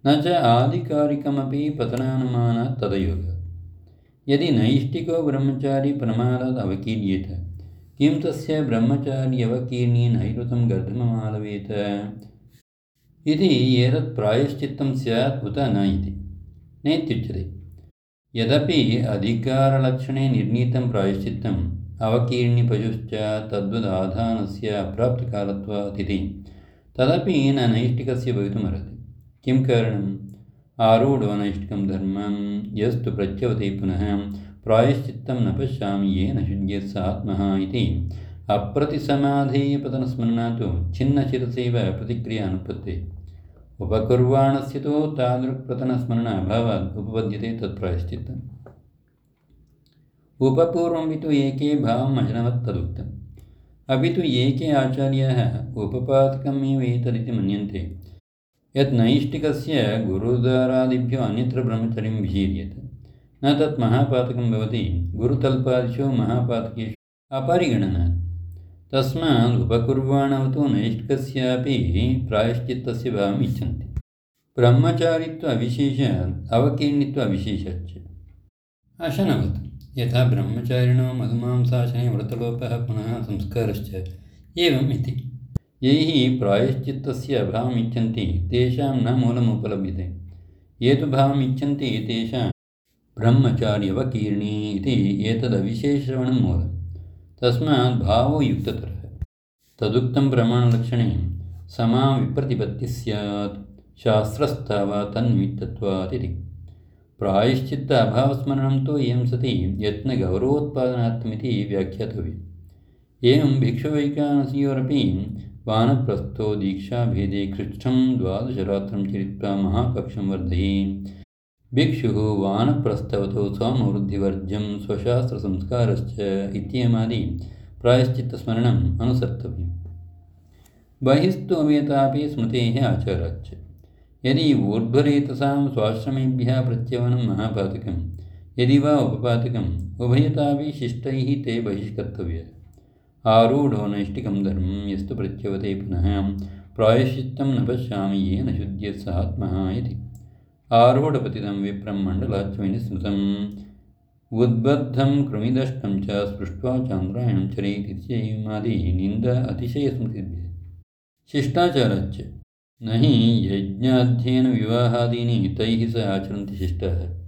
न च आधिकारिकमपि पतनानुमानात् तदयोगात्। यदि नैष्टिको ब्रह्मचारी प्रमादात् अवकीर्येत, किं तस्य ब्रह्मचार्यवकीर्णे नैऋतं गर्धममालवेत इति एतत् प्रायश्चित्तं स्यात् उत न इति नेत्युच्यते। यदपि अधिकारलक्षणे निर्णीतं प्रायश्चित्तम् अवकीर्णिपशुश्च तद्वदाधानस्य अप्राप्तकालत्वात् इति, तदपि न नैष्टिकस्य भवितुमर्हति। किं कारणम्? आरूढो नैष्टिकं धर्मं यस्तु प्रच्यवते पुनः प्रायश्चित्तं न पश्यामि येन शुद्ध्येत् स आत्मः इति अप्रतिसमाधेयपतनस्मरणात् छिन्नशिरसैव प्रतिक्रिया अनुपत्ते। उपकुर्वाणस्य तु तादृक्पतनस्मरण अभावात् उपपद्यते तत्प्रायश्चित्तम्। उपपूर्वमपि तु एके भावम् अजनवत् तदुक्तम्। अपि तु एके आचार्याः उपपादकमेव एतदिति मन्यन्ते यत् नैष्टिकस्य गुरुद्वारादिभ्यो अन्यत्र ब्रह्मचर्यं विशीर्यते, न तत् महापातकं भवति गुरुतल्पादिषु महापातकेषु अपरिगणनात्। तस्मात् उपकुर्वाणौ तु नैष्टिकस्यापि प्रायश्चित्तस्य भावम् इच्छन्ति। ब्रह्मचारित्व अविशेषात् अवकीर्णित्व अविशेषाच्च। अशनवत् यथा ब्रह्मचारिणो मधुमांसाशने व्रतलोपः पुनः संस्कारश्च एवम् इति। यैः प्रायश्चित्तस्य अभावम् इच्छन्ति तेषां न मूलमुपलभ्यते। ये तु भावम् इच्छन्ति तेषां ब्रह्मचार्यवकीर्णे इति एतदविशेषश्रवणं मूलम्। तस्मात् भावो युक्ततरः। तदुक्तं प्रमाणलक्षणे समाविप्रतिपत्तिः स्यात् शास्त्रस्तावा तन्निमित्तत्वात् इति। प्रायश्चित्त अभावस्मरणं तु एवं सति यत्नगौरवोत्पादनार्थमिति व्याख्यातव्यम्। एवं भिक्षुवैकानस्योरपि वानप्रस्थो दीक्षाभेदे कृच्छ्रं 12 रात्रं चरित्वा महाकक्षं वर्धये। भिक्षुः वानप्रस्थवतो सोमवृद्धिवर्ज्यं स्वशास्त्रसंस्कारश्च इत्येमादि प्रायश्चित्तस्मरणम् अनुसर्तव्यम्। बहिस्तु अवेतापि स्मृतेः आचाराच्च। यदि ऊर्ध्वरेतसां स्वाश्रमेभ्यः प्रत्यवनं महापातकं, यदि वा उपपातकम्, उभयतापि शिष्टैः ते बहिष्कर्तव्याः। आरूढो नैष्टिकं धर्मं यस्तु प्रच्यवते पुनः प्रायश्चित्तं न पश्यामि येन शुद्ध्येत् स आत्मः इति। आरूढपतितं विप्रं मण्डलाच्वेन स्मृतम् उद्बद्धं कृमिदष्टं च स्पृष्ट्वा चान्द्रायणं चरेत् इत्येमादि निन्द अतिशयस्मृतिभ्यः। शिष्टाचाराच्च। न हि यज्ञाध्ययनविवाहादीनि तैः स आचरन्ति शिष्टाः।